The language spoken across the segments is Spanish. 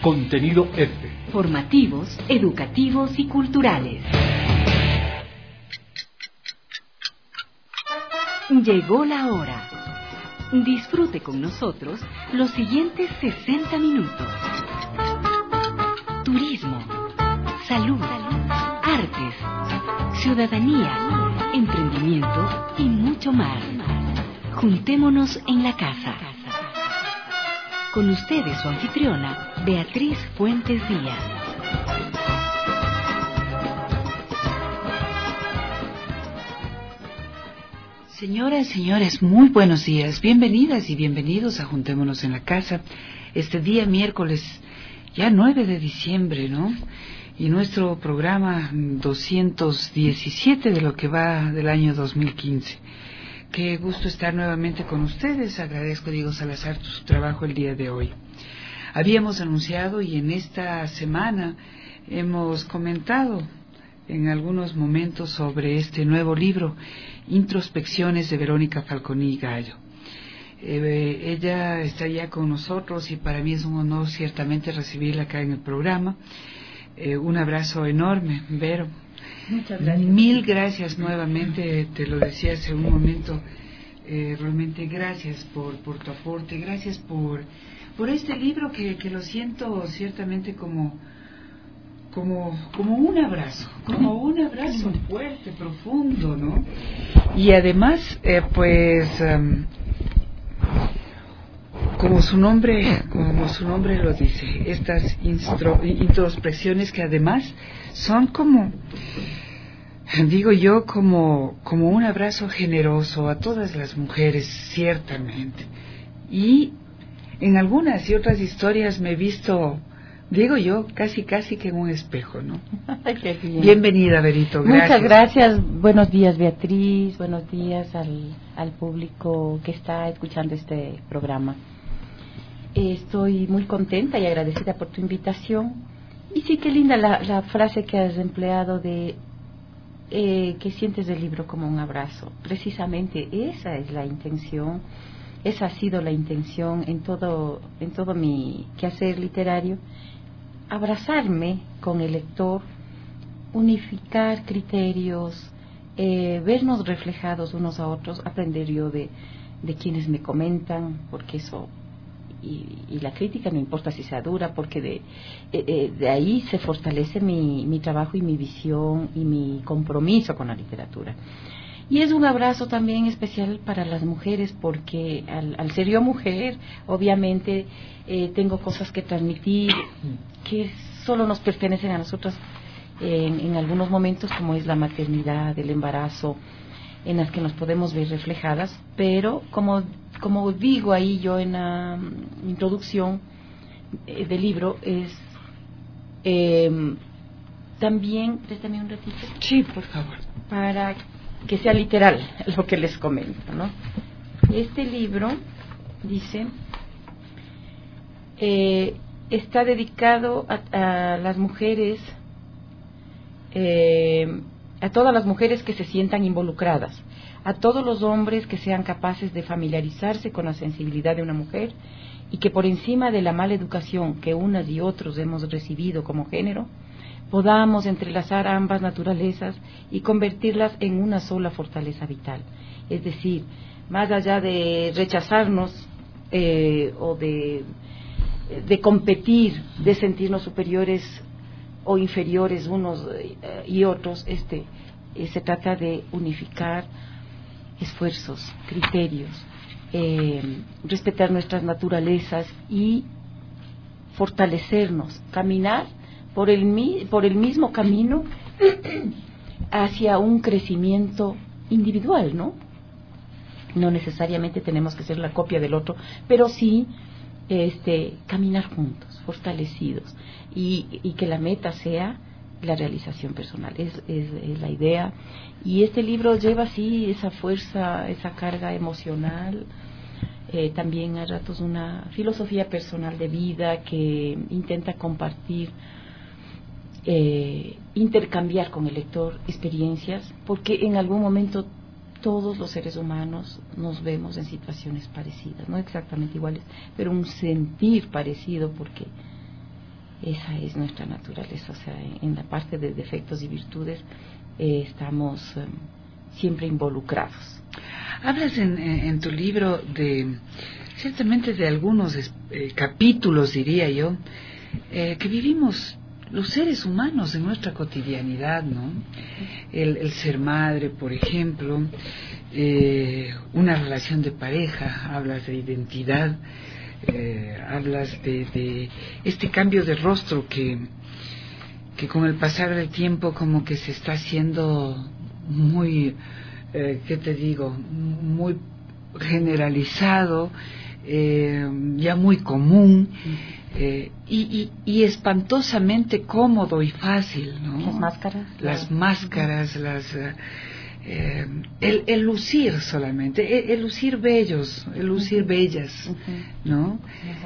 Contenido F. Formativos, educativos y culturales. Llegó la hora. Disfrute con nosotros los siguientes 60 minutos. Turismo, salud, artes, ciudadanía, emprendimiento y mucho más. Juntémonos en la casa. Con ustedes su anfitriona, Beatriz Fuentes Díaz. Señoras, señores, muy buenos días. Bienvenidas y bienvenidos a Juntémonos en la Casa. Este día miércoles, ya 9 de diciembre, ¿no? Y nuestro programa 217 de lo que va del año 2015. Qué gusto estar nuevamente con ustedes. Agradezco, Diego Salazar, su trabajo el día de hoy. Habíamos anunciado y en esta semana hemos comentado en algunos momentos sobre este nuevo libro, Introspecciones, de Verónica Falconi Gallo. Ella está ya con nosotros y para mí es un honor ciertamente recibirla acá en el programa. Un abrazo enorme, Vero. Muchas gracias. Mil gracias nuevamente, te lo decía hace un momento, realmente gracias por tu aporte, gracias por este libro que lo siento ciertamente como un abrazo fuerte, profundo, ¿no? Y además, como su nombre lo dice, estas introspecciones que además son como un abrazo generoso a todas las mujeres, ciertamente. Y en algunas y otras historias me he visto, digo yo, casi que en un espejo, ¿no? Qué bien. Bienvenida, Berito, gracias. Muchas gracias. Buenos días, Beatriz. Buenos días al público que está escuchando este programa. Estoy muy contenta y agradecida por tu invitación. Y sí, qué linda la frase que has empleado de que sientes el libro como un abrazo. Precisamente esa es la intención, esa ha sido la intención en todo mi quehacer literario, abrazarme con el lector, unificar criterios, vernos reflejados unos a otros, aprender yo de quienes me comentan, porque eso, y la crítica no importa si sea dura, porque de ahí se fortalece mi trabajo y mi visión y mi compromiso con la literatura. Y es un abrazo también especial para las mujeres, porque al ser yo mujer, obviamente tengo cosas que transmitir que solo nos pertenecen a nosotras en algunos momentos, como es la maternidad, el embarazo, en las que nos podemos ver reflejadas, pero como digo ahí yo en la introducción del libro, es también, préstame un ratito. Sí, por favor. Para que sea literal lo que les comento, ¿no? Este libro dice, está dedicado a las mujeres, a todas las mujeres que se sientan involucradas, a todos los hombres que sean capaces de familiarizarse con la sensibilidad de una mujer y que por encima de la mala educación que unas y otros hemos recibido como género, podamos entrelazar ambas naturalezas y convertirlas en una sola fortaleza vital. Es decir, más allá de rechazarnos o de competir, de sentirnos superiores o inferiores unos y otros, se trata de unificar esfuerzos, criterios, respetar nuestras naturalezas y fortalecernos, caminar por el mismo camino hacia un crecimiento individual, ¿no? No necesariamente tenemos que ser la copia del otro, pero sí caminar juntos, fortalecidos, y que la meta sea la realización personal. Es la idea, y este libro lleva así esa fuerza, esa carga emocional, también a ratos una filosofía personal de vida que intenta compartir, intercambiar con el lector experiencias, porque en algún momento todos los seres humanos nos vemos en situaciones parecidas, no exactamente iguales, pero un sentir parecido, porque esa es nuestra naturaleza. O sea, en la parte de defectos y virtudes estamos siempre involucrados. Hablas en tu libro ciertamente de algunos capítulos, diría yo, que vivimos los seres humanos en nuestra cotidianidad, ¿no? El ser madre, por ejemplo, una relación de pareja, hablas de identidad, hablas de este cambio de rostro que con el pasar del tiempo como que se está haciendo muy, ¿qué te digo?, muy generalizado, ya muy común, y espantosamente cómodo y fácil, ¿no? Las máscaras, el lucir solamente, el lucir bellos, el lucir bellas, ¿no?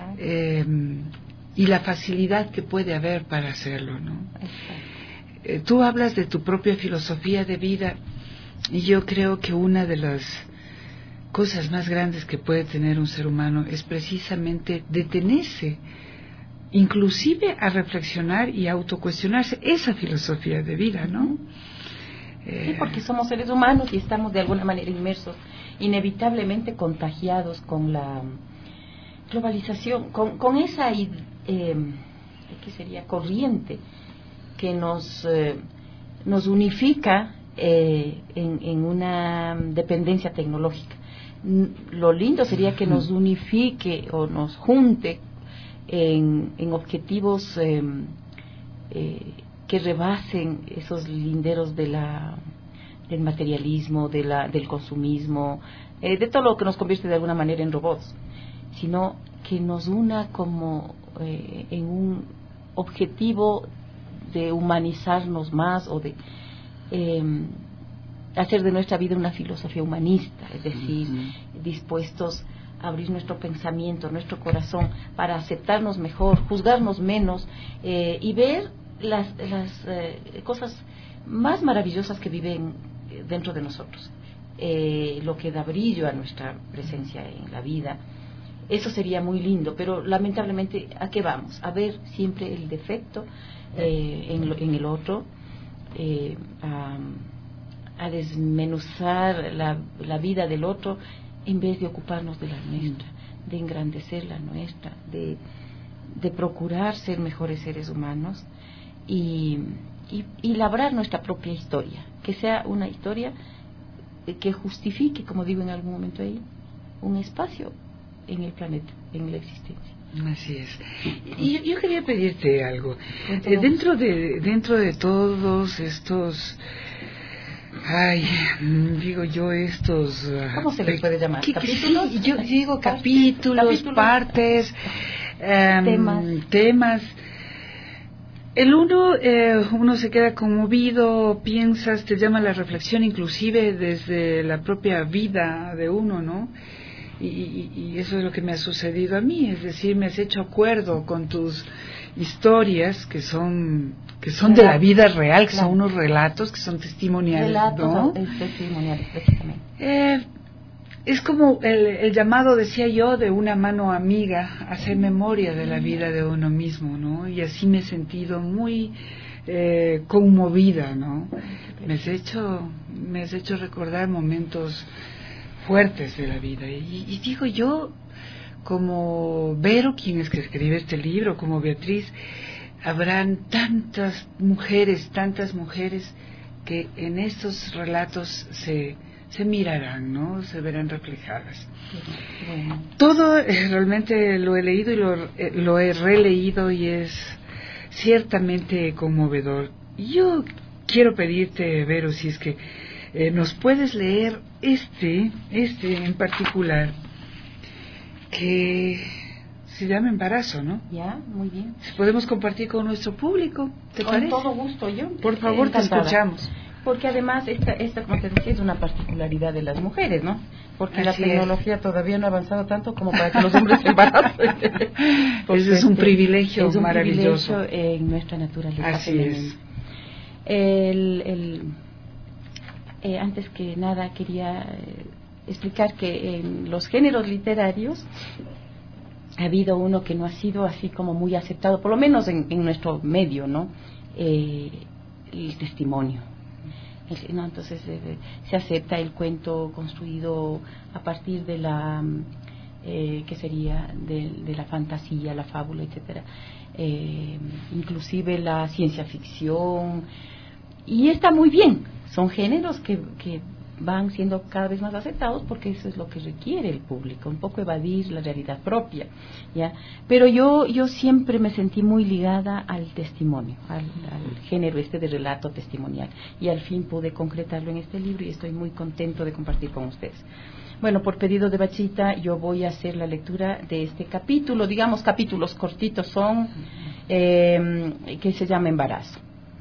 Y la facilidad que puede haber para hacerlo, ¿no? Tú hablas de tu propia filosofía de vida, y yo creo que una de las cosas más grandes que puede tener un ser humano es precisamente detenerse, inclusive a reflexionar y a autocuestionarse esa filosofía de vida, ¿no? Sí, porque somos seres humanos y estamos de alguna manera inmersos, inevitablemente contagiados con la globalización, con esa ¿qué sería? Corriente que nos unifica en una dependencia tecnológica. Lo lindo sería que nos unifique o nos junte en objetivos que rebasen esos linderos del materialismo, del consumismo, de todo lo que nos convierte de alguna manera en robots, sino que nos una como en un objetivo de humanizarnos más o de hacer de nuestra vida una filosofía humanista, es decir, dispuestos a abrir nuestro pensamiento, nuestro corazón, para aceptarnos mejor, juzgarnos menos y ver las cosas más maravillosas que viven dentro de nosotros, lo que da brillo a nuestra presencia en la vida. Eso sería muy lindo, pero lamentablemente, ¿a qué vamos? A ver siempre el defecto en el otro, a desmenuzar la vida del otro en vez de ocuparnos de la nuestra, de engrandecer la nuestra, de procurar ser mejores seres humanos y labrar nuestra propia historia, que sea una historia que justifique, como digo en algún momento ahí, un espacio en el planeta, en la existencia. Así es. Y yo quería pedirte algo. Dentro de todos estos, digo yo, estos... ¿Cómo se les puede llamar? ¿Capítulos? Sí, yo digo capítulos, partes, temas. El uno se queda conmovido, piensas, te llama la reflexión, inclusive desde la propia vida de uno, ¿no? Y eso es lo que me ha sucedido a mí, es decir, me has hecho acuerdo con tus historias que son de la vida real, que son unos relatos, que son testimoniales, ¿no? Testimoniales, precisamente. Es como el llamado, decía yo, de una mano amiga, hacer memoria de la vida de uno mismo, ¿no? Y así me he sentido muy conmovida, ¿no? Me has hecho recordar momentos fuertes de la vida. Y digo yo, como Vero, quien es que escribe este libro, como Beatriz, habrán tantas mujeres que en estos relatos se mirarán, ¿no? Se verán reflejadas. Bueno. Todo realmente lo he leído y lo he releído y es ciertamente conmovedor. Yo quiero pedirte, Vero, si es que nos puedes leer este en particular, que se llama Embarazo, ¿no? Ya, muy bien. Podemos compartir con nuestro público, ¿te parece? Con todo gusto, yo. Por favor, te escuchamos. Porque además esta, como te decía, es una particularidad de las mujeres, ¿no? Porque la tecnología todavía no ha avanzado tanto como para que los hombres se embaracen. Ese es un privilegio maravilloso. Es un privilegio en nuestra naturaleza Así femenina. Antes que nada quería explicar que en los géneros literarios ha habido uno que no ha sido así como muy aceptado, por lo menos en nuestro medio, ¿no? El testimonio. ¿No? Entonces se acepta el cuento construido a partir de la que sería de la fantasía, la fábula, etcétera, inclusive la ciencia ficción, y está muy bien. Son géneros que van siendo cada vez más aceptados porque eso es lo que requiere el público, un poco evadir la realidad propia, ¿ya? Pero yo siempre me sentí muy ligada al testimonio, al género de relato testimonial, y al fin pude concretarlo en este libro y estoy muy contento de compartir con ustedes. Bueno, por pedido de Bachita yo voy a hacer la lectura de este capítulo, digamos capítulos cortitos son, que se llama Embarazo.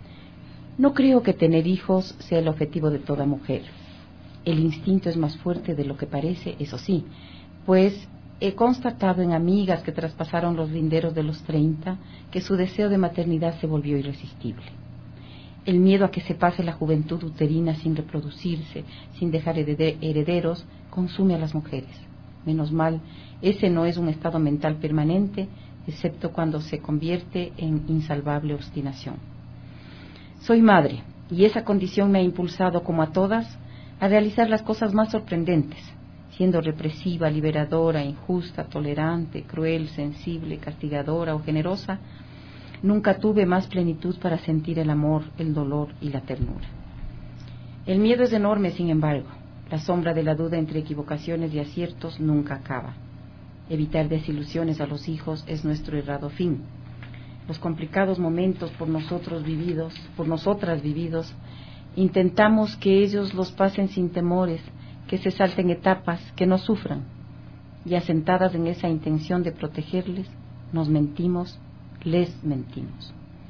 No creo que tener hijos sea el objetivo de toda mujer. El instinto es más fuerte de lo que parece, eso sí, pues he constatado en amigas que traspasaron los linderos de los 30 que su deseo de maternidad se volvió irresistible. El miedo a que se pase la juventud uterina sin reproducirse, sin dejar herederos, consume a las mujeres. Menos mal, ese no es un estado mental permanente, excepto cuando se convierte en insalvable obstinación. Soy madre, y esa condición me ha impulsado, como a todas, a realizar las cosas más sorprendentes, siendo represiva, liberadora, injusta, tolerante, cruel, sensible, castigadora o generosa. Nunca tuve más plenitud para sentir el amor, el dolor y la ternura. El miedo es enorme, sin embargo. La sombra de la duda entre equivocaciones y aciertos nunca acaba. Evitar desilusiones a los hijos es nuestro errado fin. Los complicados momentos por nosotras vividos, intentamos que ellos los pasen sin temores, que se salten etapas, que no sufran. Y asentadas en esa intención de protegerles, nos mentimos, les mentimos.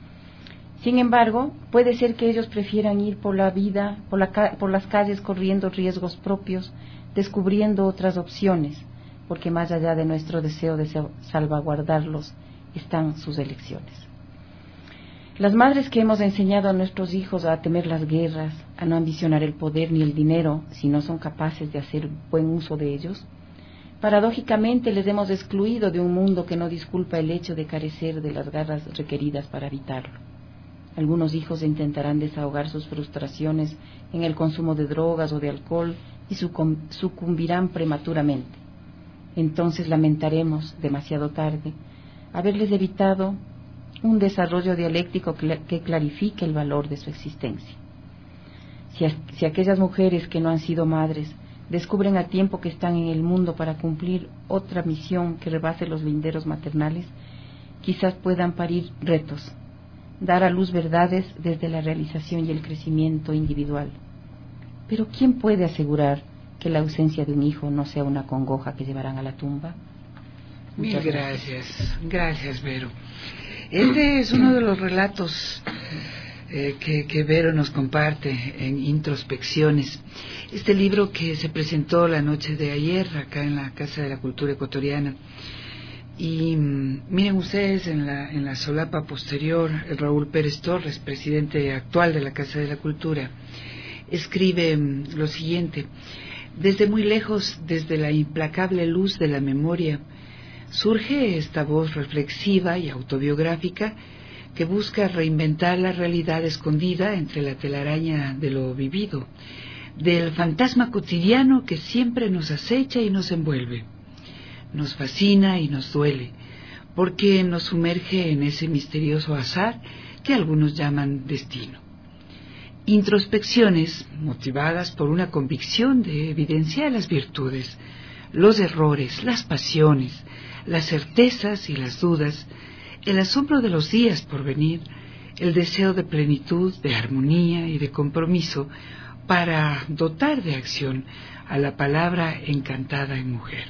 Sin embargo, puede ser que ellos prefieran ir por la vida, por las calles corriendo riesgos propios, descubriendo otras opciones, porque más allá de nuestro deseo de salvaguardarlos están sus elecciones. Las madres que hemos enseñado a nuestros hijos a temer las guerras, a no ambicionar el poder ni el dinero si no son capaces de hacer buen uso de ellos, paradójicamente les hemos excluido de un mundo que no disculpa el hecho de carecer de las garras requeridas para evitarlo. Algunos hijos intentarán desahogar sus frustraciones en el consumo de drogas o de alcohol y sucumbirán prematuramente. Entonces lamentaremos, demasiado tarde, haberles evitado un desarrollo dialéctico que clarifique el valor de su existencia. Si aquellas mujeres que no han sido madres descubren a tiempo que están en el mundo para cumplir otra misión que rebase los linderos maternales, quizás puedan parir retos, dar a luz verdades desde la realización y el crecimiento individual. Pero ¿quién puede asegurar que la ausencia de un hijo no sea una congoja que llevarán a la tumba? Mil gracias. Gracias, Vero. Este es uno de los relatos que Vero nos comparte en Introspecciones. Este libro que se presentó la noche de ayer acá en la Casa de la Cultura Ecuatoriana. Y miren ustedes, en la solapa posterior, el Raúl Pérez Torres, presidente actual de la Casa de la Cultura, escribe lo siguiente: desde muy lejos, desde la implacable luz de la memoria, surge esta voz reflexiva y autobiográfica que busca reinventar la realidad escondida entre la telaraña de lo vivido, del fantasma cotidiano que siempre nos acecha y nos envuelve. Nos fascina y nos duele, porque nos sumerge en ese misterioso azar que algunos llaman destino. Introspecciones motivadas por una convicción de evidenciar las virtudes, los errores, las pasiones, las certezas y las dudas, el asombro de los días por venir, el deseo de plenitud, de armonía y de compromiso para dotar de acción a la palabra encantada en mujer.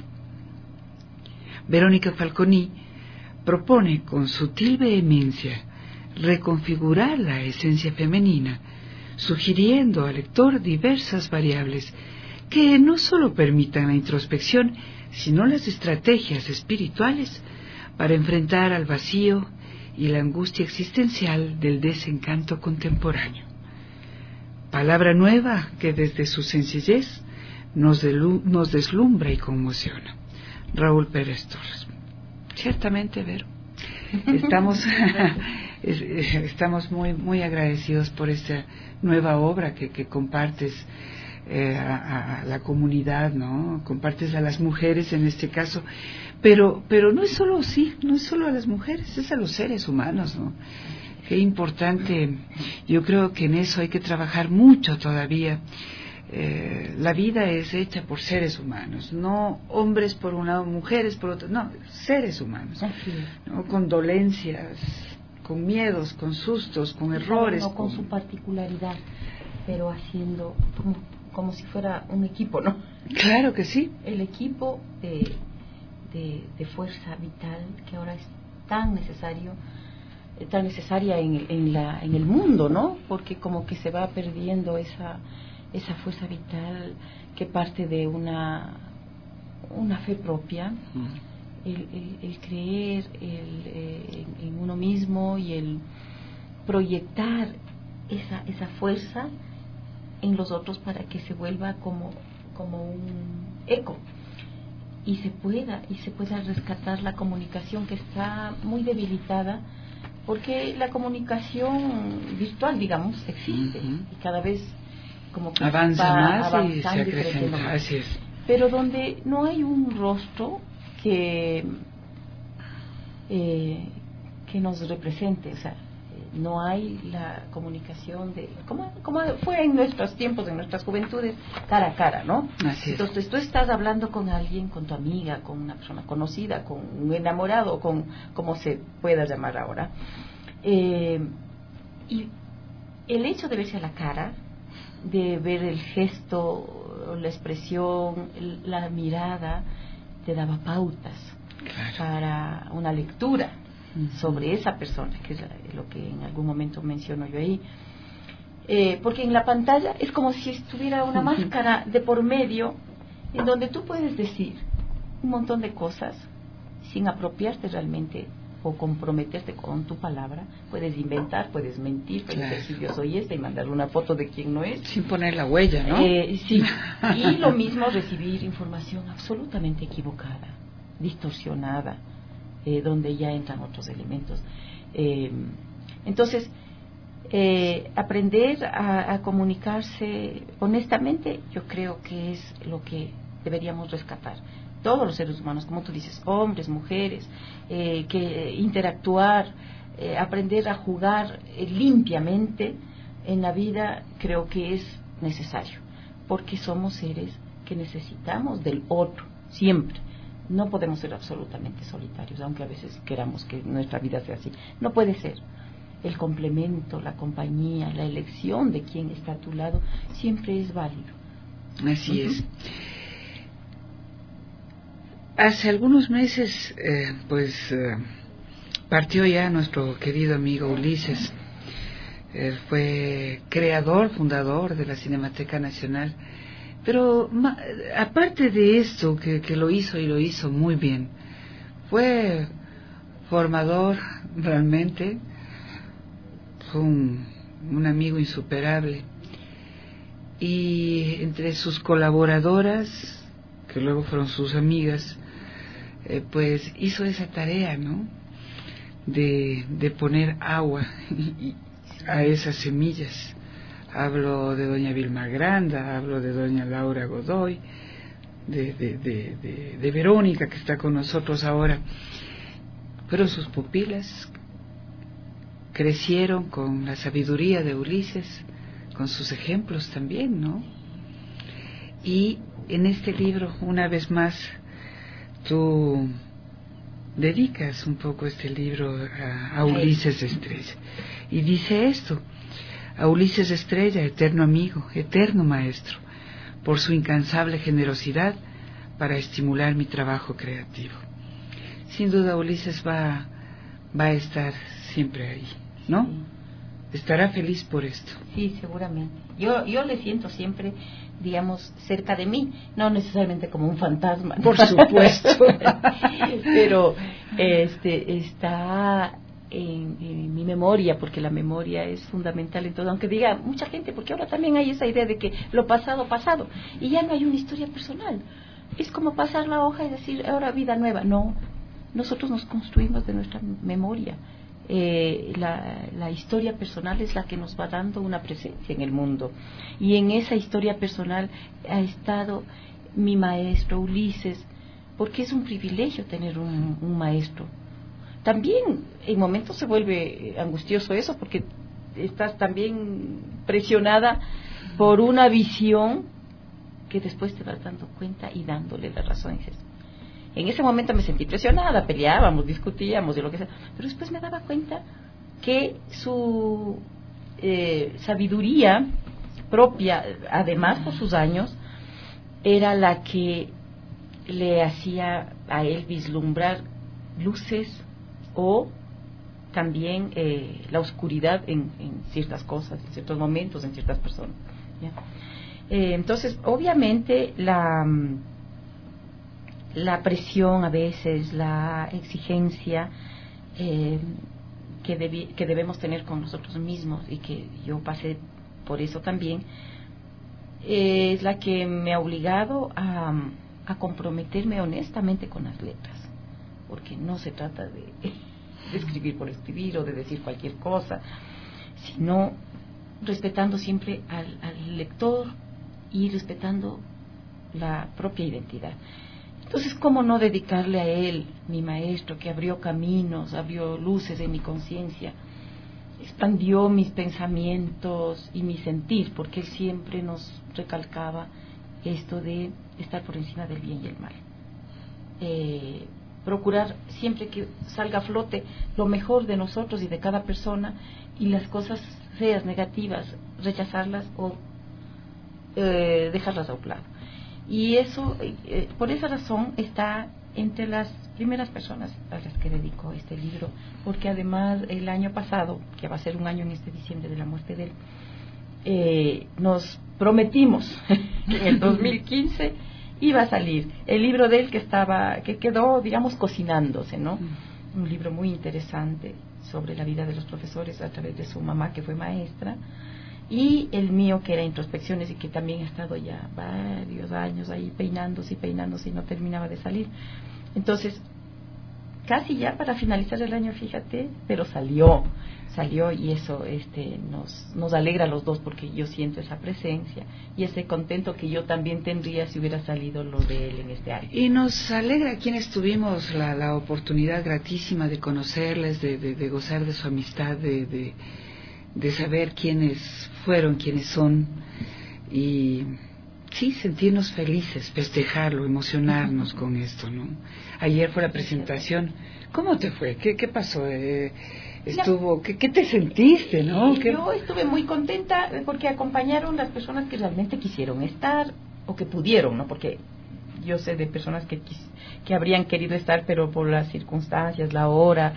Verónica Falconi propone con sutil vehemencia reconfigurar la esencia femenina, sugiriendo al lector diversas variables que no solo permitan la introspección, sino las estrategias espirituales para enfrentar al vacío y la angustia existencial del desencanto contemporáneo. Palabra nueva que desde su sencillez nos deslumbra y conmociona. Raúl Pérez Torres. Ciertamente, Vero. Estamos muy agradecidos por esta nueva obra que compartes a la comunidad, ¿no? Compartes a las mujeres en este caso, pero no es solo a las mujeres, es a los seres humanos, ¿no? Qué importante. Yo creo que en eso hay que trabajar mucho todavía. La vida es hecha por seres humanos, no hombres por un lado, mujeres por otro, no, seres humanos, ¿no? Con dolencias, con miedos, con sustos, con errores. No, con su particularidad, pero haciendo como si fuera un equipo, ¿no? Claro que sí. El equipo de fuerza vital que ahora es tan necesaria en el mundo, ¿no? Porque como que se va perdiendo esa fuerza vital que parte de una fe propia, el creer en uno mismo y el proyectar esa fuerza en los otros para que se vuelva como un eco y se pueda rescatar la comunicación que está muy debilitada, porque la comunicación virtual, digamos, existe y cada vez como que avanza más y se acrecenta, así es. Pero donde no hay un rostro que nos represente, o sea, no hay la comunicación de como fue en nuestros tiempos, en nuestras juventudes, cara a cara, ¿no? Así es. Entonces tú estás hablando con alguien, con tu amiga, con una persona conocida, con un enamorado, con como se pueda llamar ahora, y el hecho de verse a la cara, de ver el gesto, la expresión, la mirada, te daba pautas para una lectura sobre esa persona, que es lo que en algún momento menciono yo ahí. Porque en la pantalla es como si estuviera una máscara de por medio, en donde tú puedes decir un montón de cosas sin apropiarte realmente o comprometerte con tu palabra. Puedes inventar, puedes mentir, puedes decir yo soy esta y mandar una foto de quien no es, sin poner la huella, ¿no? Sí. Y lo mismo recibir información absolutamente equivocada, distorsionada, donde ya entran otros elementos. Entonces, aprender a comunicarse honestamente, yo creo que es lo que deberíamos rescatar. Todos los seres humanos, como tú dices, hombres, mujeres, que interactuar, aprender a jugar limpiamente en la vida, creo que es necesario, porque somos seres que necesitamos del otro, siempre. No podemos ser absolutamente solitarios, aunque a veces queramos que nuestra vida sea así. No puede ser. El complemento, la compañía, la elección de quien está a tu lado, siempre es válido. Así es. Hace algunos meses, partió ya nuestro querido amigo Ulises. Él fue creador, fundador de la Cinemateca Nacional. Pero aparte de esto, que lo hizo muy bien, fue formador realmente, fue un amigo insuperable. Y entre sus colaboradoras, que luego fueron sus amigas, pues hizo esa tarea, ¿no? De poner agua a esas semillas. Hablo de doña Vilma Granda, hablo de doña Laura Godoy, de Verónica, que está con nosotros ahora. Fueron sus pupilas, crecieron con la sabiduría de Ulises, con sus ejemplos también, ¿no? Y en este libro, una vez más, tú dedicas un poco este libro a Ulises Estrella. Y dice esto: a Ulises Estrella, eterno amigo, eterno maestro, por su incansable generosidad para estimular mi trabajo creativo. Sin duda Ulises va a estar siempre ahí, ¿no? Sí. Estará feliz por esto. Sí, seguramente. Yo le siento siempre, digamos, cerca de mí, no necesariamente como un fantasma. Por supuesto. Pero está en mi memoria, porque la memoria es fundamental en todo, aunque diga mucha gente, porque ahora también hay esa idea de que lo pasado, y ya no hay una historia personal. Es como pasar la hoja y decir, ahora vida nueva. No nosotros nos construimos de nuestra memoria. La historia personal es la que nos va dando una presencia en el mundo, y en esa historia personal ha estado mi maestro Ulises, porque es un privilegio tener un maestro. También en momentos se vuelve angustioso eso, porque estás también presionada por una visión que después te vas dando cuenta y dándole las razones. En ese momento me sentí presionada, peleábamos, discutíamos de lo que sea, pero después me daba cuenta que su sabiduría propia, además por sus años, era la que le hacía a él vislumbrar luces o también la oscuridad en ciertas cosas, en ciertos momentos, en ciertas personas, ¿ya? Entonces, obviamente, la presión a veces, la exigencia que debemos tener con nosotros mismos, y que yo pasé por eso también, es la que me ha obligado a comprometerme honestamente con las letras, porque no se trata de escribir por escribir o de decir cualquier cosa, sino respetando siempre al lector y respetando la propia identidad. Entonces, ¿cómo no dedicarle a él, mi maestro, que abrió caminos, abrió luces en mi conciencia, expandió mis pensamientos y mi sentir, porque él siempre nos recalcaba esto de estar por encima del bien y el mal? Procurar siempre que salga a flote lo mejor de nosotros y de cada persona, y las cosas feas, negativas, rechazarlas o dejarlas a un lado. Y eso, por esa razón, está entre las primeras personas a las que dedico este libro, porque además el año pasado, que va a ser un año en este diciembre de la muerte de él, nos prometimos que en el 2015 iba a salir el libro de él, que quedó, digamos, cocinándose, ¿no? Un libro muy interesante sobre la vida de los profesores a través de su mamá, que fue maestra, y el mío, que era Introspecciones, y que también ha estado ya varios años ahí peinándose y no terminaba de salir. Entonces, casi ya para finalizar el año, fíjate, pero salió, y eso nos alegra a los dos, porque yo siento esa presencia y ese contento que yo también tendría si hubiera salido lo de él en este año. Y nos alegra a quienes tuvimos la oportunidad gratísima de conocerles, de gozar de su amistad, de saber quiénes fueron, quiénes son, y sí, sentirnos felices, festejarlo, emocionarnos con esto, ¿no? Ayer fue la presentación. ¿Cómo te fue? ¿Qué pasó? ¿Qué te sentiste, no? Yo estuve muy contenta porque acompañaron las personas que realmente quisieron estar, o que pudieron, ¿no? Porque yo sé de personas que habrían querido estar, pero por las circunstancias, la hora,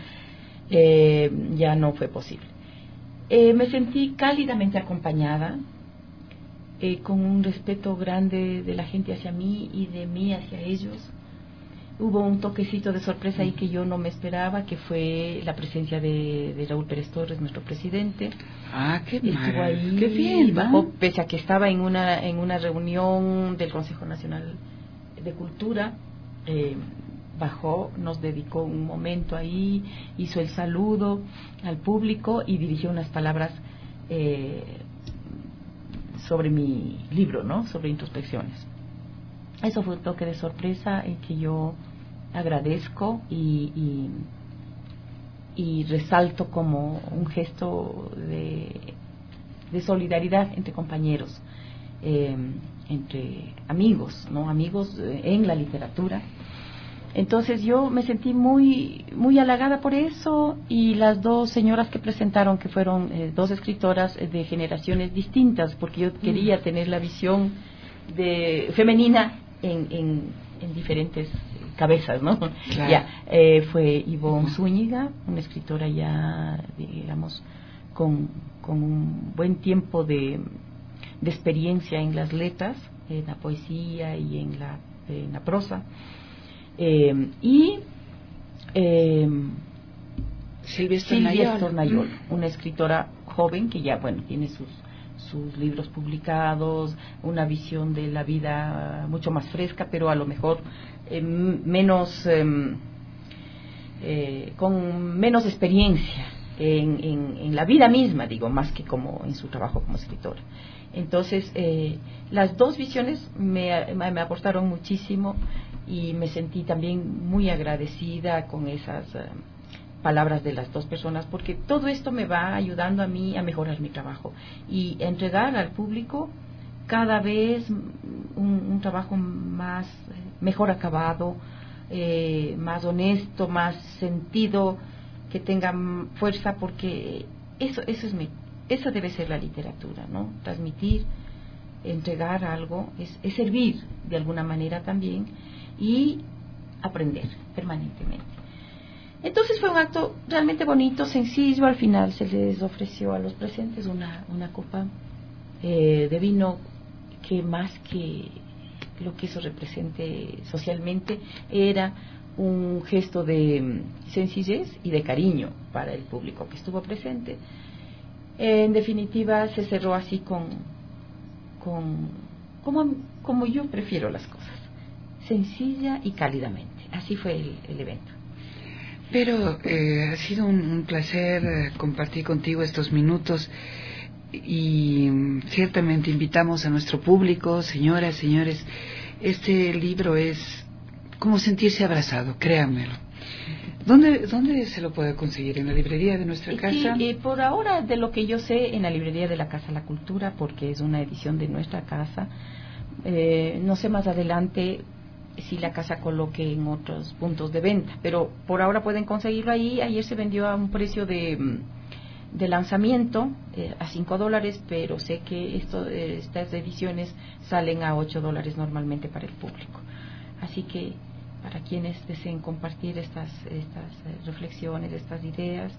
ya no fue posible. Me sentí cálidamente acompañada, con un respeto grande de la gente hacia mí y de mí hacia ellos. Hubo un toquecito de sorpresa ahí que yo no me esperaba, que fue la presencia de Raúl Pérez Torres, nuestro presidente. Ah, qué Estuvo ahí, qué bien, bajó, pese a que estaba en una reunión del Consejo Nacional de Cultura, bajó, nos dedicó un momento ahí, hizo el saludo al público y dirigió unas palabras sobre mi libro, ¿no? Sobre Introspecciones. Eso fue un toque de sorpresa que yo agradezco y resalto como un gesto de solidaridad entre compañeros, entre amigos, ¿no? Amigos en la literatura. Entonces yo me sentí muy halagada por eso, y las dos señoras que presentaron, que fueron dos escritoras de generaciones distintas, porque yo quería tener la visión femenina en diferentes cabezas, ¿no? Claro. Ya, fue Ivonne Zúñiga, una escritora ya, digamos, con un buen tiempo de experiencia en las letras, en la poesía y en la prosa. Silvia Estornayol, una escritora joven que ya, bueno, tiene sus libros publicados, una visión de la vida mucho más fresca, pero a lo mejor menos con menos experiencia en la vida misma, digo, más que como en su trabajo como escritora. Entonces, las dos visiones me aportaron muchísimo y me sentí también muy agradecida con esas palabras de las dos personas, porque todo esto me va ayudando a mí a mejorar mi trabajo y a entregar al público cada vez un trabajo mejor acabado, más honesto, más sentido, que tenga fuerza, porque eso debe ser la literatura, ¿no? Transmitir, entregar algo, es servir de alguna manera también y aprender permanentemente. Entonces fue un acto realmente bonito, sencillo. Al final se les ofreció a los presentes una copa de vino, que más que lo que eso represente socialmente era un gesto de sencillez y de cariño para el público que estuvo presente. En definitiva, se cerró así como yo prefiero las cosas, sencilla y cálidamente. Así fue el evento. Pero ha sido un placer compartir contigo estos minutos y ciertamente invitamos a nuestro público, señoras, señores. Este libro es como sentirse abrazado, créanmelo. ¿Dónde se lo puede conseguir? ¿En la librería de nuestra casa? Sí, por ahora, de lo que yo sé, en la librería de la Casa de la Cultura, porque es una edición de nuestra casa. No sé más adelante si la casa coloque en otros puntos de venta, pero por ahora pueden conseguirlo ahí. Ayer se vendió a un precio de lanzamiento a $5, pero sé que estas ediciones salen a $8 normalmente para el público. Así que para quienes deseen compartir estas reflexiones, estas ideas,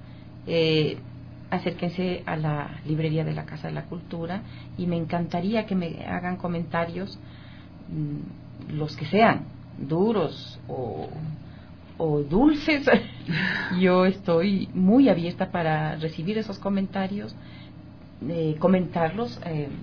acérquense a la librería de la Casa de la Cultura, y me encantaría que me hagan comentarios, los que sean duros o dulces. Yo estoy muy abierta para recibir esos comentarios, comentarlos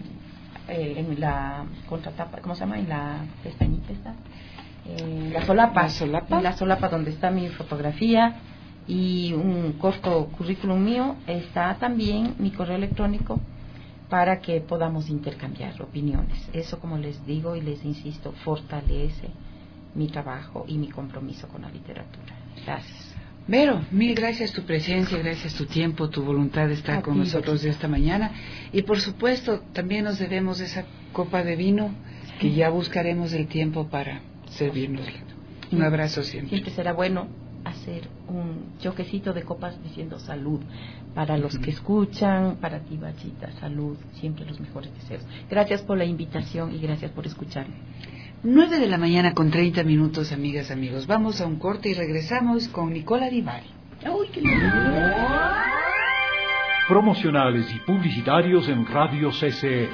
en la contratapa, ¿cómo se llama? En la pestañita esta, la solapa donde está mi fotografía y un corto currículum mío. Está también mi correo electrónico para que podamos intercambiar opiniones. Eso, como les digo y les insisto, fortalece mi trabajo y mi compromiso con la literatura. Gracias. Vero, mil gracias tu presencia, gracias tu tiempo, tu voluntad de estar con nosotros de esta mañana. Y por supuesto, también nos debemos esa copa de vino, que ya buscaremos el tiempo para servirnos. Un abrazo siempre. Siempre será bueno hacer un choquecito de copas diciendo salud para los que escuchan. Para ti, Bachita, salud, siempre los mejores deseos. Gracias por la invitación y gracias por escucharme. 9:30 a.m, amigas, amigos. Vamos a un corte y regresamos con Nicola Di Bari. ¡Uy, qué lindo! Promocionales y publicitarios en Radio CC.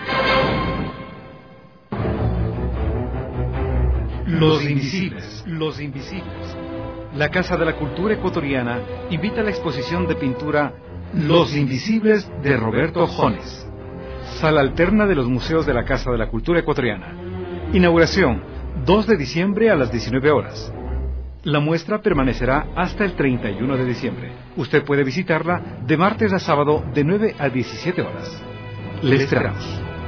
Los Invisibles. Los Invisibles. La Casa de la Cultura Ecuatoriana invita a la exposición de pintura Los Invisibles de Roberto Jones. Sala alterna de los museos de la Casa de la Cultura Ecuatoriana. Inauguración 2 de diciembre a las 19 horas. La muestra permanecerá hasta el 31 de diciembre. Usted puede visitarla de martes a sábado de 9 a 17 horas. Le esperamos.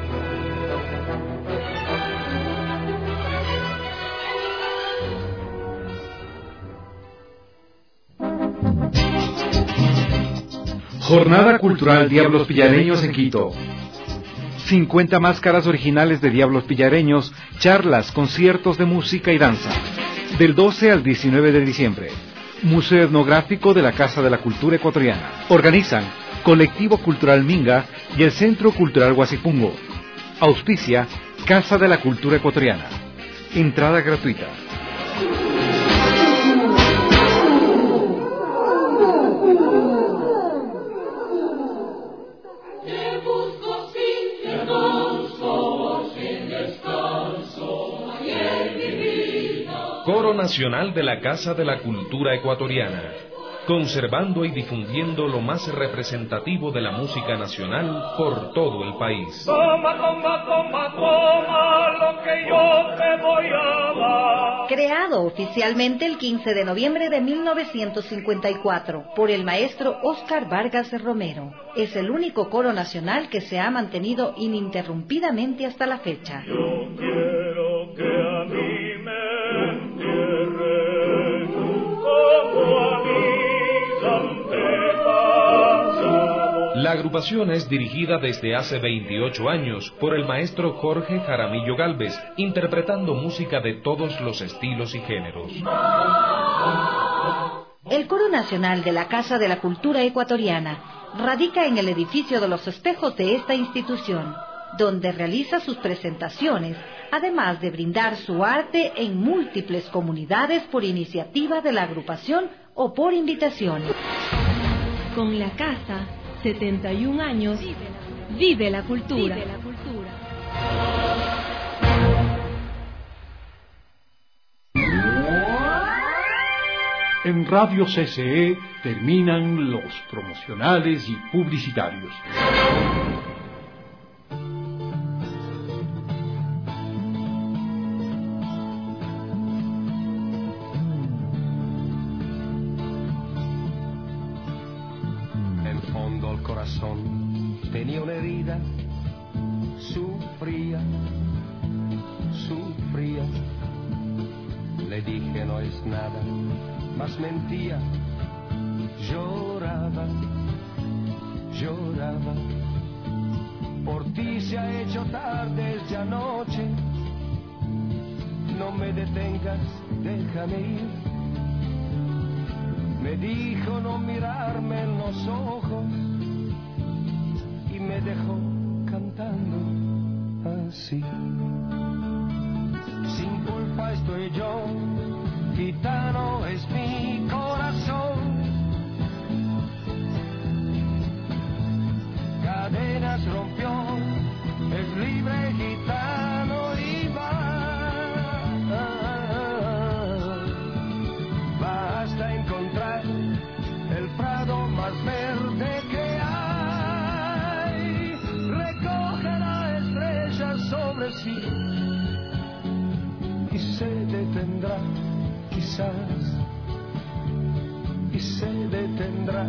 Jornada Cultural Diablos Pillareños en Quito. 50 máscaras originales de diablos pillareños, charlas, conciertos de música y danza. Del 12 al 19 de diciembre. Museo Etnográfico de la Casa de la Cultura Ecuatoriana. Organizan Colectivo Cultural Minga y el Centro Cultural Guasipungo. Auspicia Casa de la Cultura Ecuatoriana. Entrada gratuita. Coro Nacional de la Casa de la Cultura Ecuatoriana. conservando y difundiendo lo más representativo de la música nacional por todo el país. Toma, toma, toma, toma lo que yo te voy a dar. Creado oficialmente el 15 de noviembre de 1954 por el maestro Óscar Vargas Romero, es el único coro nacional que se ha mantenido ininterrumpidamente hasta la fecha. Yo quiero que a mí me entierren como a mis antepasados. La agrupación es dirigida desde hace 28 años por el maestro Jorge Jaramillo Gálvez, interpretando música de todos los estilos y géneros. El Coro Nacional de la Casa de la Cultura Ecuatoriana radica en el edificio de los espejos de esta institución, donde realiza sus presentaciones, además de brindar su arte en múltiples comunidades por iniciativa de la agrupación o por invitación. Con la casa, 71 años, vive la cultura. En Radio CCE terminan los promocionales y publicitarios. En fondo el corazón tenía una herida, sufría. Le dije no es nada, mas mentía, lloraba. Por ti se ha hecho tarde ya noche, no me detengas, déjame ir. Me dijo no mirarme en los ojos y me dejó cantando así. Sin culpa estoy yo, gitano es mi corazón. Cadenas rompió, es libre gitano y va. Basta encontrar el prado más verde que hay. Recoge la estrella sobre sí y se detendrá, quizás, y se detendrá.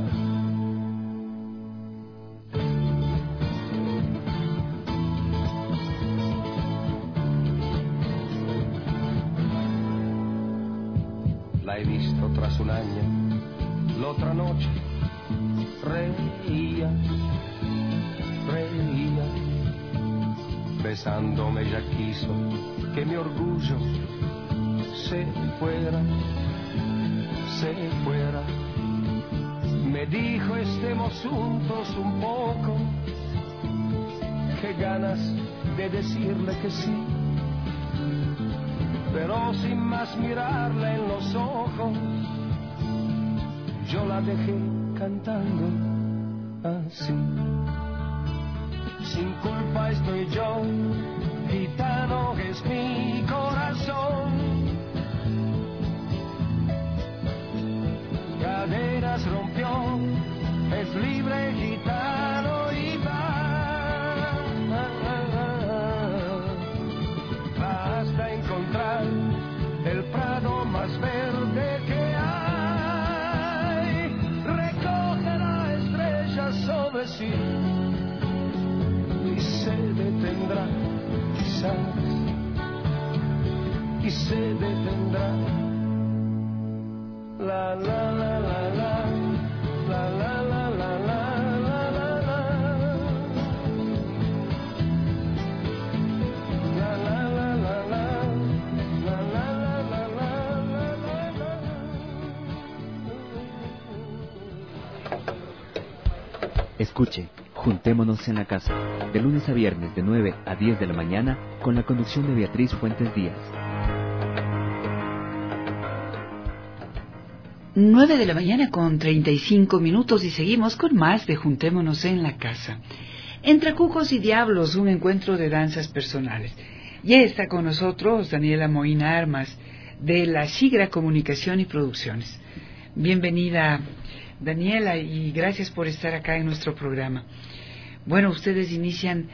La he visto tras un año, la otra noche reía, besándome ya quiso que mi orgullo se fuera. Me dijo estemos juntos un poco, qué ganas de decirle que sí, pero sin más mirarla en los ojos, yo la dejé cantando así. Sin culpa estoy yo, gitano es mi corazón. Cadenas rompió, es libre gitano y va. Basta encontrar el prado más verde que hay. Recoge la estrella sobre sí y se detendrá, quizás, y se detendrá. La la la la la, la la la la la, la la la, la la la la la, la la la la la. Escuche, juntémonos en la casa, de lunes a viernes de 9 a 10 de la mañana, con la conducción de Beatriz Fuentes Díaz. 9 de la mañana con 35 minutos y seguimos con más de Juntémonos en la Casa. Entre Cucos y Diablos, un encuentro de danzas personales. Ya está con nosotros Daniela Moina Armas, de la Sigra Comunicación y Producciones. Bienvenida, Daniela, y gracias por estar acá en nuestro programa. Bueno, ustedes inician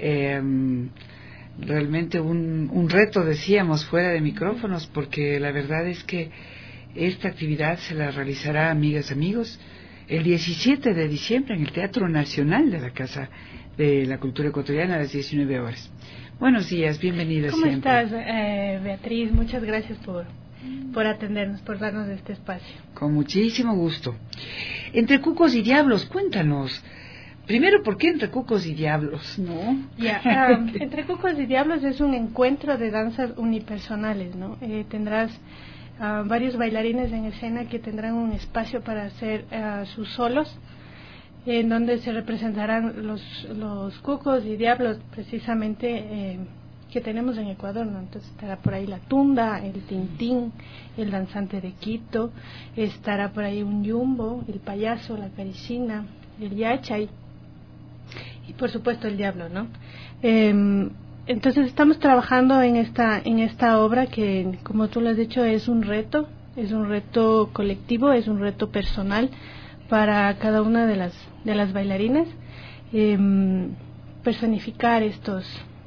realmente un reto, decíamos, fuera de micrófonos, porque la verdad es que esta actividad se la realizará, amigas, amigos, el 17 de diciembre en el Teatro Nacional de la Casa de la Cultura Ecuatoriana a las 19 horas. Buenos días, bienvenida. ¿Cómo siempre. estás, Beatriz? Muchas gracias por atendernos, por darnos este espacio. Con muchísimo gusto. Entre Cucos y Diablos, cuéntanos. Primero, ¿por qué Entre Cucos y Diablos? ¿No? Entre Cucos y Diablos es un encuentro de danzas unipersonales, ¿no? Tendrás varios bailarines en escena que tendrán un espacio para hacer sus solos, en donde se representarán los cucos y diablos, precisamente, que tenemos en Ecuador, ¿no? Entonces estará por ahí la tunda, el tintín, el danzante de Quito, estará por ahí un yumbo, el payaso, la caricina, el yachay, y por supuesto el diablo, ¿no? Entonces estamos trabajando en esta obra que, como tú lo has dicho, es un reto colectivo, es un reto personal para cada una de las bailarinas, personificar estos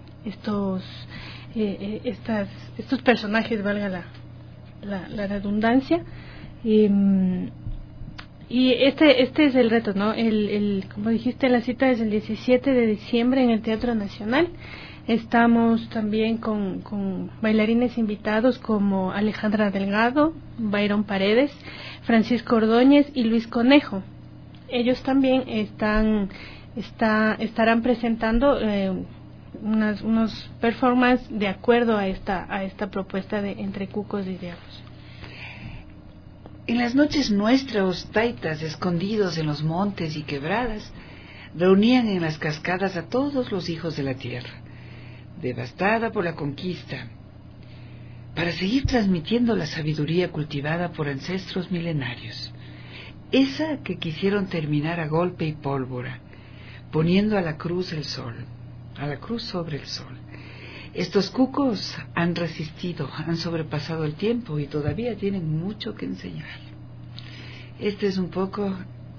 personajes, valga la redundancia, y este es el reto, ¿no? Como dijiste, la cita es el 17 de diciembre en el Teatro Nacional. Estamos también con bailarines invitados como Alejandra Delgado, Byron Paredes, Francisco Ordóñez y Luis Conejo. Ellos también estarán presentando unos performances de acuerdo a esta propuesta de Entre Cucos y Diablos. En las noches nuestros taitas, escondidos en los montes y quebradas, reunían en las cascadas a todos los hijos de la tierra, devastada por la conquista, para seguir transmitiendo la sabiduría cultivada por ancestros milenarios, esa que quisieron terminar a golpe y pólvora, poniendo a la cruz el sol, a la cruz sobre el sol. Estos cucos han resistido, han sobrepasado el tiempo y todavía tienen mucho que enseñar. Este es un poco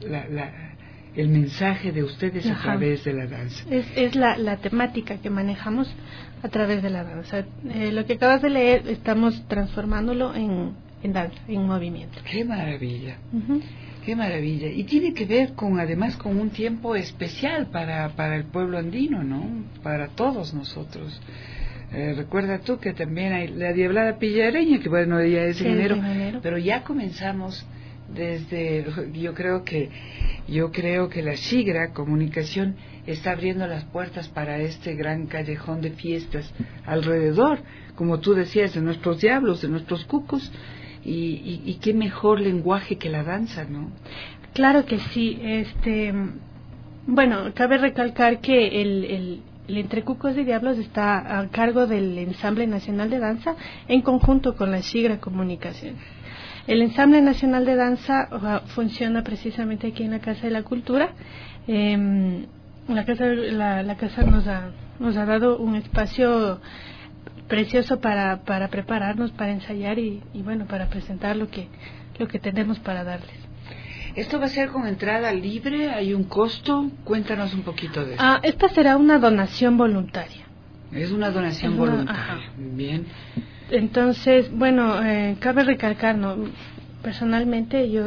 el mensaje de ustedes a través de la danza. Es la temática que manejamos a través de la danza. Lo que acabas de leer estamos transformándolo en danza, en movimiento. ¡Qué maravilla! ¡Qué maravilla! Y tiene que ver además con un tiempo especial para el pueblo andino, ¿no? Para todos nosotros. Recuerda tú que también hay la Diablada Pillareña, que bueno, ya es en enero, pero ya comenzamos desde, yo creo que la Sigra Comunicación está abriendo las puertas para este gran callejón de fiestas alrededor, como tú decías, de nuestros diablos, de nuestros cucos, y qué mejor lenguaje que la danza, ¿no? Claro que sí. Bueno, cabe recalcar que el Entre Cucos y Diablos está a cargo del Ensamble Nacional de Danza en conjunto con la Sigra Comunicación. El Ensamble Nacional de Danza funciona precisamente aquí en la Casa de la Cultura. La casa nos ha dado un espacio precioso para prepararnos, para ensayar y bueno, para presentar lo que tenemos para darles. ¿Esto va a ser con entrada libre? ¿Hay un costo? Cuéntanos un poquito de esto. Esta será una donación voluntaria. Es una donación voluntaria. Bien. Entonces, bueno, cabe recalcar, ¿no? Personalmente yo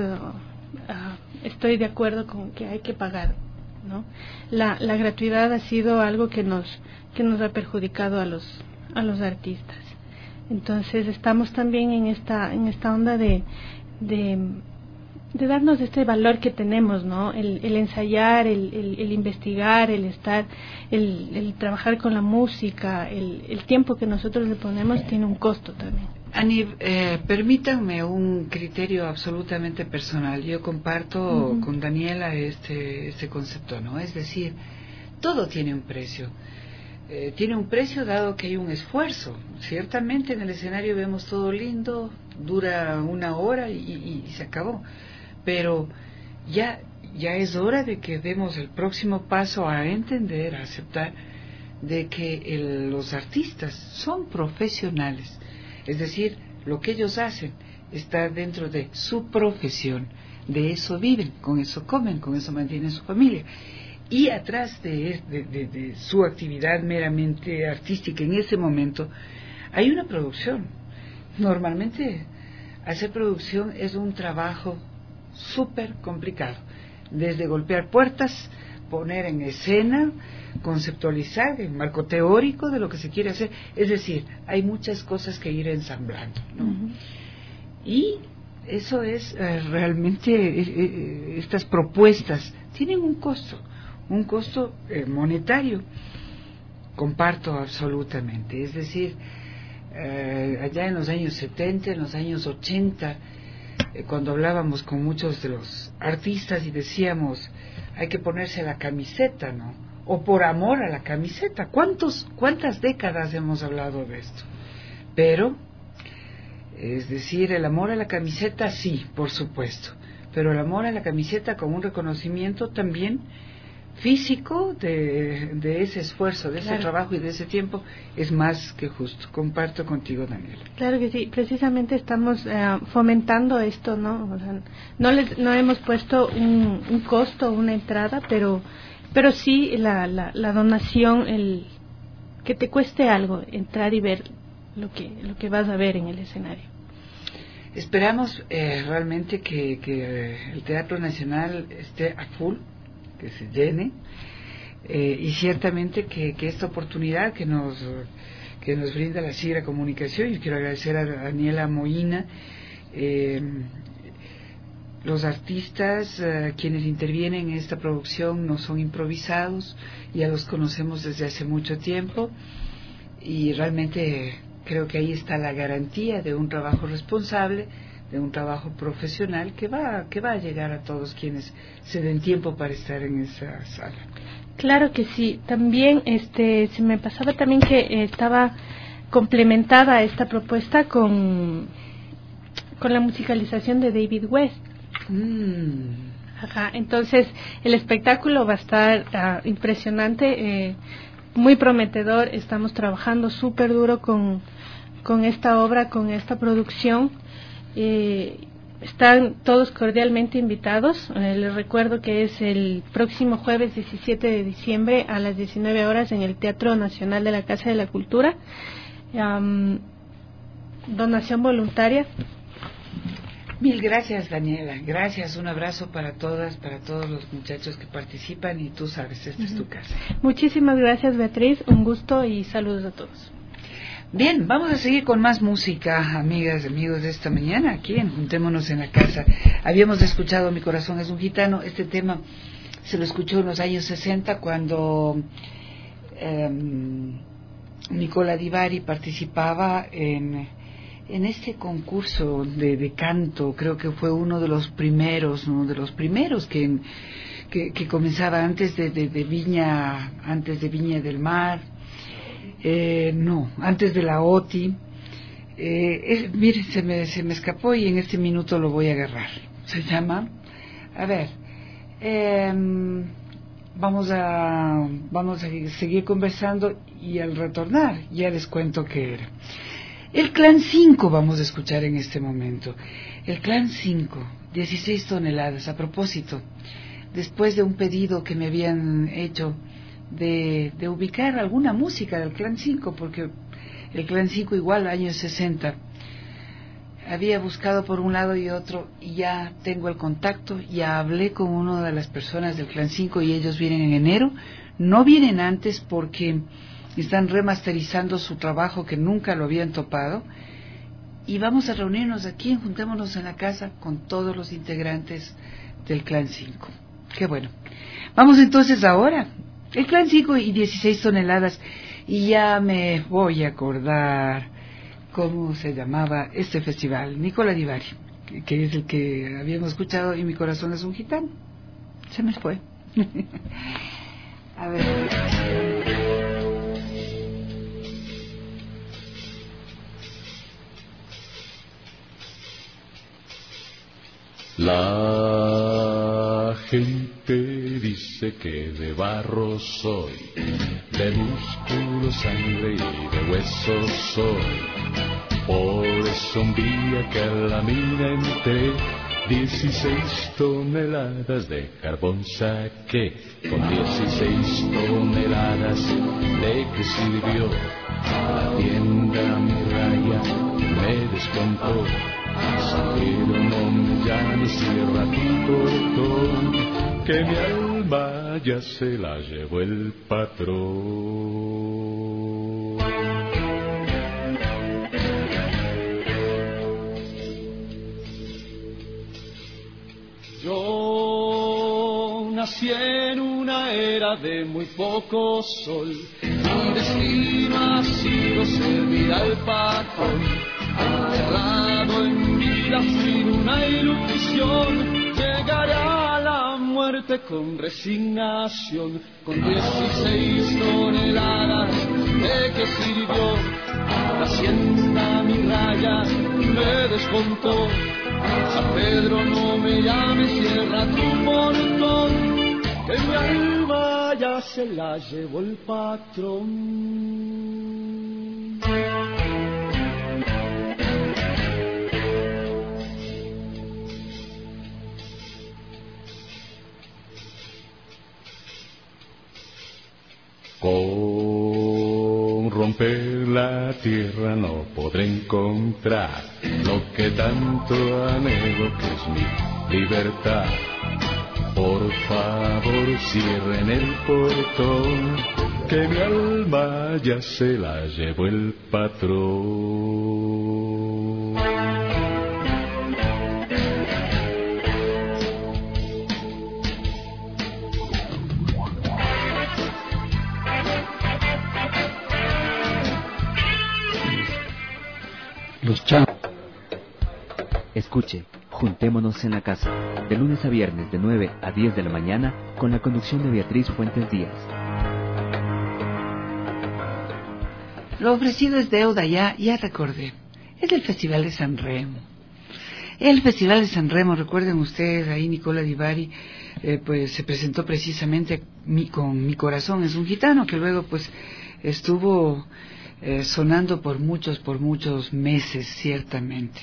estoy de acuerdo con que hay que pagar, ¿no? La gratuidad ha sido algo que nos ha perjudicado a los artistas. Entonces estamos también en esta onda de darnos este valor que tenemos, ¿no? El ensayar, el investigar, el estar, el trabajar con la música, el tiempo que nosotros le ponemos tiene un costo también. Ani, permítanme un criterio absolutamente personal. Yo comparto con Daniela este concepto, ¿no? Es decir, todo tiene un precio. Tiene un precio dado que hay un esfuerzo. Ciertamente en el escenario vemos todo lindo, dura 1 hora y se acabó. Pero ya es hora de que demos el próximo paso a entender, a aceptar de que los artistas son profesionales. Es decir, lo que ellos hacen está dentro de su profesión, de eso viven, con eso comen, con eso mantienen su familia. Y atrás de su actividad meramente artística en ese momento hay una producción. Normalmente hacer producción es un trabajo súper complicado, desde golpear puertas, poner en escena, conceptualizar el marco teórico de lo que se quiere hacer, es decir, hay muchas cosas que ir ensamblando, ¿no? Uh-huh. Y eso es realmente, estas propuestas tienen un costo monetario, comparto absolutamente, es decir, allá en los años 70, en los años 80, cuando hablábamos con muchos de los artistas y decíamos, hay que ponerse la camiseta, ¿no? O por amor a la camiseta. ¿Cuántas décadas hemos hablado de esto? Pero, es decir, el amor a la camiseta sí, por supuesto, pero el amor a la camiseta con un reconocimiento también físico de ese esfuerzo, de ese trabajo y de ese tiempo, es más que justo. Comparto contigo, Daniela. Claro que sí, precisamente estamos fomentando esto, ¿no? O sea, no hemos puesto un costo, una entrada, pero sí la donación, el que te cueste algo entrar y ver lo que vas a ver en el escenario. Esperamos realmente que el Teatro Nacional esté a full, que se llene, y ciertamente que esta oportunidad que nos brinda la Sigra Comunicación, yo quiero agradecer a Daniela Moina, los artistas quienes intervienen en esta producción no son improvisados, ya los conocemos desde hace mucho tiempo y realmente creo que ahí está la garantía de un trabajo responsable, de un trabajo profesional que va a llegar a todos quienes se den tiempo para estar en esa sala. Claro que sí. También se me pasaba también que estaba complementada esta propuesta con la musicalización de David West. Ajá, entonces el espectáculo va a estar impresionante, muy prometedor. Estamos trabajando súper duro con esta obra, con esta producción. Están todos cordialmente invitados. Les recuerdo que es el próximo jueves 17 de diciembre a las 19 horas en el Teatro Nacional de la Casa de la Cultura. Donación voluntaria. Mil gracias, Daniela. Gracias, un abrazo para todas, para todos los muchachos que participan y tú sabes, esta es tu casa. Muchísimas gracias, Beatriz. Un gusto y saludos a todos. Bien, vamos a seguir con más música, amigas y amigos de esta mañana, aquí en Juntémonos en la Casa. Habíamos escuchado Mi Corazón es un Gitano. Este tema se lo escuchó en los años 60 cuando Nicola Di Bari participaba en este concurso de canto. Creo que fue uno de los primeros, ¿no? De los primeros que comenzaba antes de Viña del Mar. Antes de la OTI. Mire, se me escapó y en este minuto lo voy a agarrar. Se llama, vamos a seguir conversando y al retornar ya les cuento qué era. El Clan 5 vamos a escuchar en este momento. El Clan 5, 16 toneladas. A propósito, después de un pedido que me habían hecho de ubicar alguna música del Clan 5, porque el Clan 5 igual años 60 había buscado por un lado y otro, y ya tengo el contacto, ya hablé con una de las personas del Clan 5 y ellos vienen en enero. No vienen antes porque están remasterizando su trabajo que nunca lo habían topado, y vamos a reunirnos aquí en Juntémonos en la Casa con todos los integrantes del Clan 5. Qué bueno. Vamos entonces ahora. El Clan 5 y 16 toneladas, y ya me voy a acordar cómo se llamaba este festival. Nicola Di Bari, que es el que habíamos escuchado, y Mi Corazón es un Gitano. Se me fue. A ver. La gente dice que de barro soy, de músculo, sangre y de hueso soy. Por eso un día que a la mina entré, 16 toneladas de carbón saqué. Con 16 toneladas, ¿de qué sirvió? La tienda mi raya me descontó. San Pedro no me llame, cierra tu portón, que mi alma ya se la llevó el patrón. Yo nací en una era de muy poco sol. Mi destino ha sido servir al patrón. Enterrado en vida sin una ilusión, llegaré a la muerte con resignación. Con 16 toneladas, ¿de qué sirvió? La hacienda mi raya me descontó. San Pedro no me llame, cierra tu portón, que mi alma ya se la llevó el patrón. Con romper la tierra no podré encontrar lo que tanto anhelo, que es mi libertad. Por favor cierren el portón, que mi alma ya se la llevó el patrón. Escuche, Juntémonos en la Casa, de lunes a viernes de 9 a 10 de la mañana, con la conducción de Beatriz Fuentes Díaz. Lo ofrecido es deuda, ya recordé. Es el Festival de San Remo. El Festival de San Remo, recuerden ustedes, ahí Nicola Di Bari, pues se presentó precisamente con Mi Corazón es un Gitano, que luego pues estuvo sonando por muchos meses, ciertamente.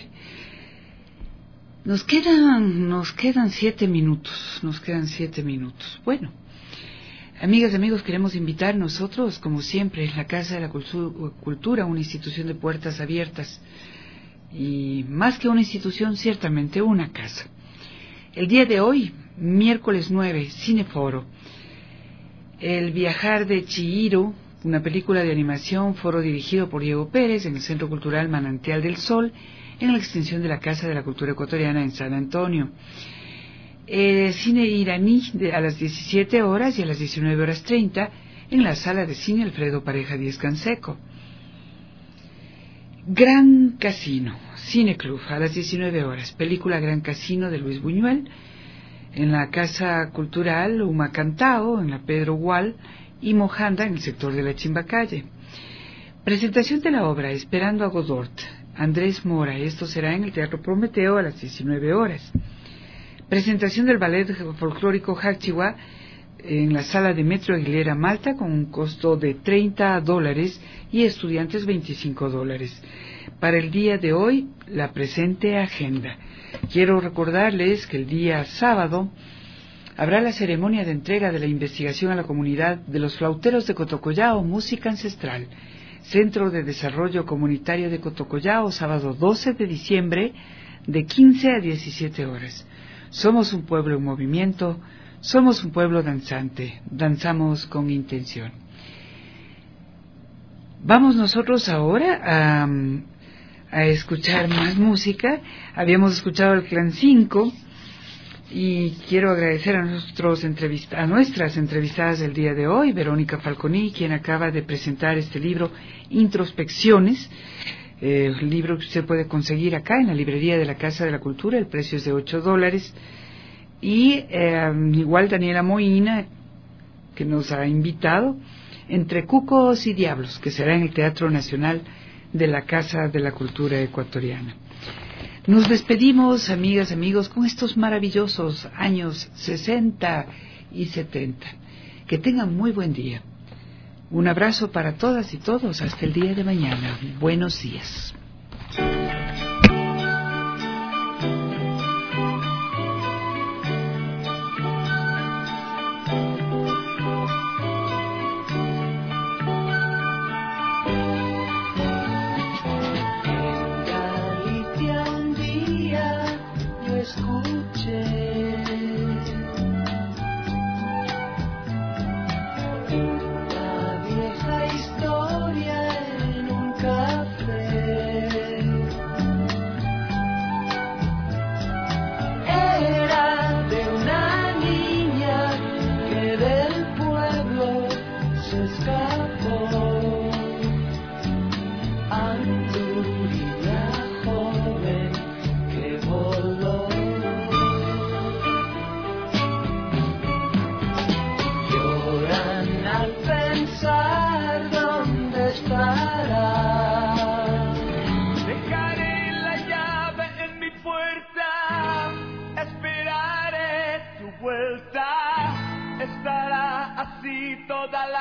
Nos quedan 7 minutos, Bueno, amigas y amigos, queremos invitar nosotros, como siempre, en la Casa de la Cultura, una institución de puertas abiertas, y más que una institución, ciertamente una casa. El día de hoy, miércoles 9, Cineforo, El viajar de Chihiro, una película de animación, foro dirigido por Diego Pérez en el Centro Cultural Manantial del Sol, en la extensión de la Casa de la Cultura Ecuatoriana en San Antonio. Cine iraní a las 17 horas y a las 19:30 en la Sala de Cine Alfredo Pareja Díez Canseco. Gran Casino, Cine Club, a las 19 horas, película Gran Casino de Luis Buñuel, en la Casa Cultural Humacantao, en la Pedro Gual y Mojanda, en el sector de la Chimbacalle. Presentación de la obra Esperando a Godot, Andrés Mora, esto será en el Teatro Prometeo a las 19 horas. Presentación del ballet folclórico Hachiwa en la Sala de Metro Aguilera Malta, con un costo de $30 y estudiantes $25. Para el día de hoy, la presente agenda. Quiero recordarles que el día sábado habrá la ceremonia de entrega de la investigación a la comunidad de los flauteros de Cotocollao, música ancestral. Centro de Desarrollo Comunitario de Cotocollao, sábado 12 de diciembre, de 15 a 17 horas. Somos un pueblo en movimiento, somos un pueblo danzante, danzamos con intención. Vamos nosotros ahora a escuchar más música. Habíamos escuchado el Clan 5 y quiero agradecer a nuestras entrevistadas del día de hoy, Verónica Falconi, quien acaba de presentar este libro, Introspecciones, el libro que usted puede conseguir acá en la librería de la Casa de la Cultura, el precio es de $8, y igual Daniela Moina, que nos ha invitado, Entre Cucos y Diablos, que será en el Teatro Nacional de la Casa de la Cultura Ecuatoriana. Nos despedimos, amigas, amigos, con estos maravillosos años 60 y 70. Que tengan muy buen día. Un abrazo para todas y todos hasta el día de mañana. Buenos días.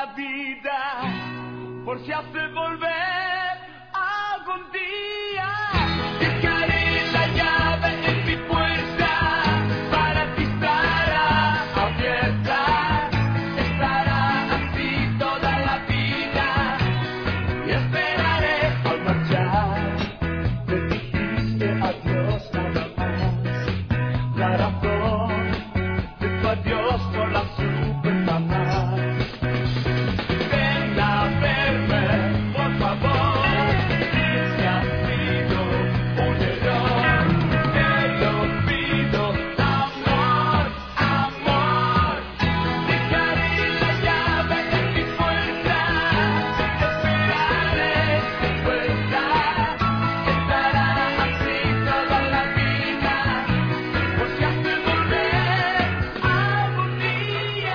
vida, por si hace volver algún día. Dejaré la llave en mi puerta, para ti estará abierta, estará así toda la vida, y esperaré al marchar. Me dijiste adiós nada más, la razón de tu adiós no la supe jamás. Ven a verme, por favor, si ha sido un error, te lo pido, amor, amor. Dejaré la llave en mi puerta, esperaré tu vuelta, estará así toda la vida, por si hace volver algún día.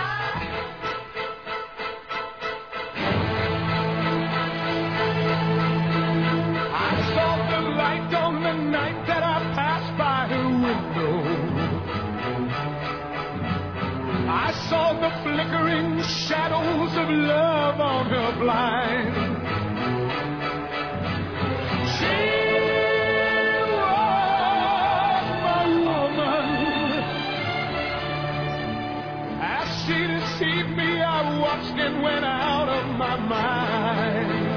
I saw the light on the night that I passed by her window. I saw the flickering shadows of love on her blind. She was my woman. As she deceived me, I watched and went out of my mind.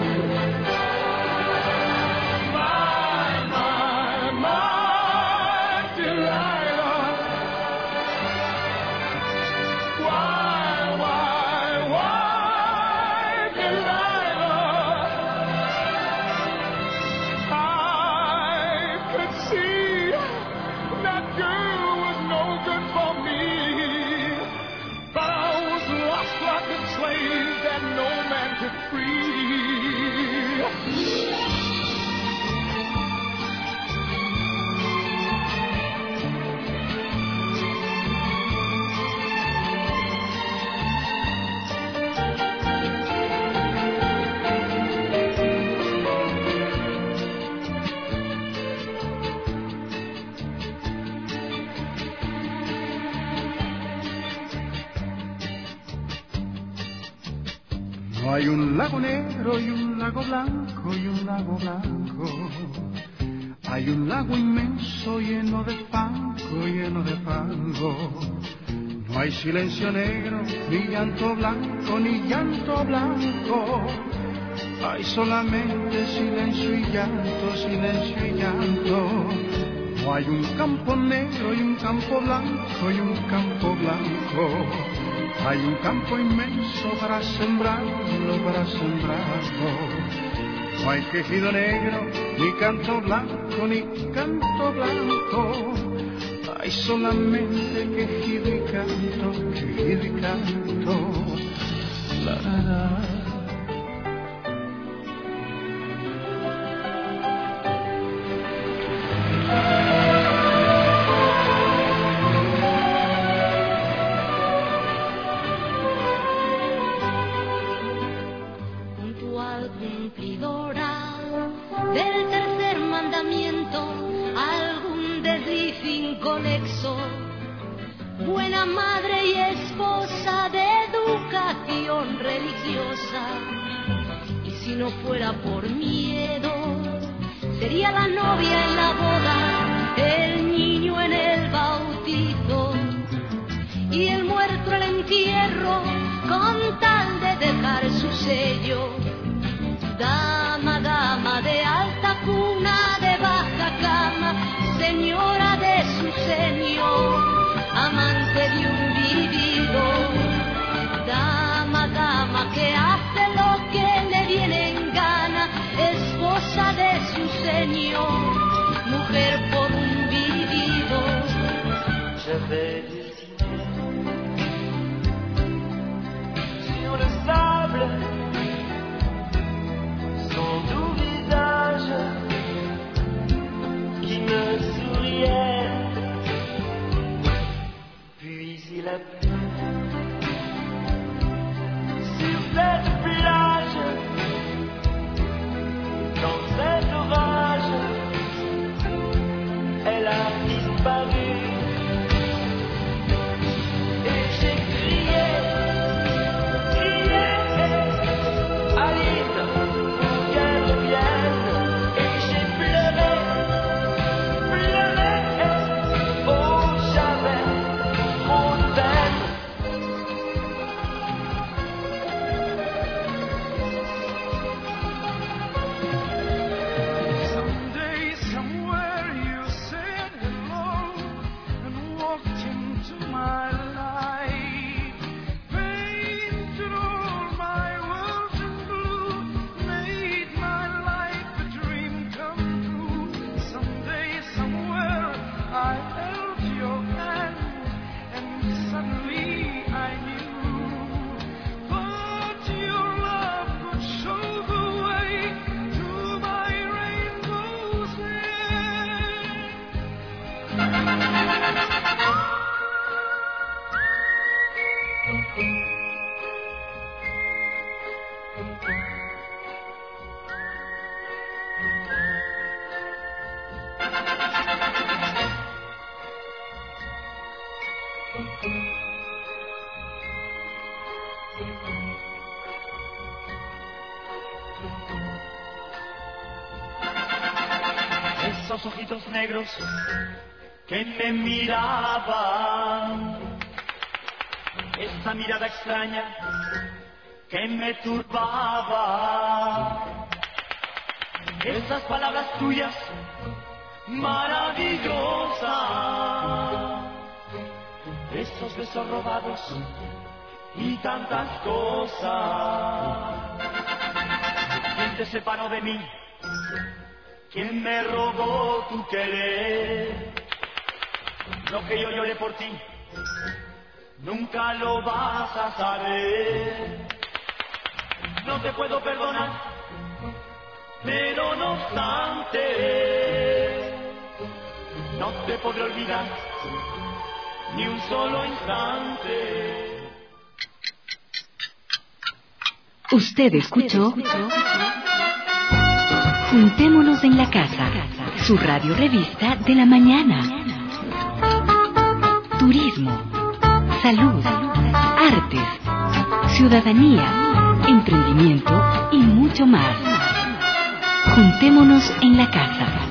My Delilah. Why, Delilah? I could see that girl was no good for me, but I was lost like a slave that no man could free. No hay un lago negro y un lago blanco y un lago blanco. Hay un lago inmenso lleno de fango, lleno de fango. No hay silencio negro, ni llanto blanco, ni llanto blanco. Hay solamente silencio y llanto, silencio y llanto. No hay un campo negro y un campo blanco y un campo blanco. Hay un campo inmenso para sembrarlo, para sembrarlo. No hay quejido negro, ni canto blanco, ni canto blanco. Hay solamente quejido y canto, quejido y canto. La, la, la. Puntual cumplidora del tercer mandamiento, algún desliz inconexo, buena madre y esposa de educación religiosa. Y si no fuera por miedo, sería la novia en la boda, el niño en el bautizo y el muerto en el entierro, con tal de dejar su sello. Dama, dama de alta cuna, de baja cama, señora de su señor, amante de un vivido. Dama, dama que hace lo que le viene en gana, esposa de su señor, mujer por un vivido. J'avais dessiné sur le sable son doux visage qui me souriait. Esos ojitos negros que me miraban, esa mirada extraña que me turbaba, esas palabras tuyas maravillosas, esos besos robados y tantas cosas. ¿Quién te separó de mí? ¿Quién me robó tu querer? Lo que yo lloré por ti, nunca lo vas a saber. No te puedo perdonar, pero no obstante, no te podré olvidar ni un solo instante. Usted escuchó Juntémonos en la Casa, su radio revista de la mañana. Turismo, salud, artes, ciudadanía, emprendimiento y mucho más. Juntémonos en la Casa.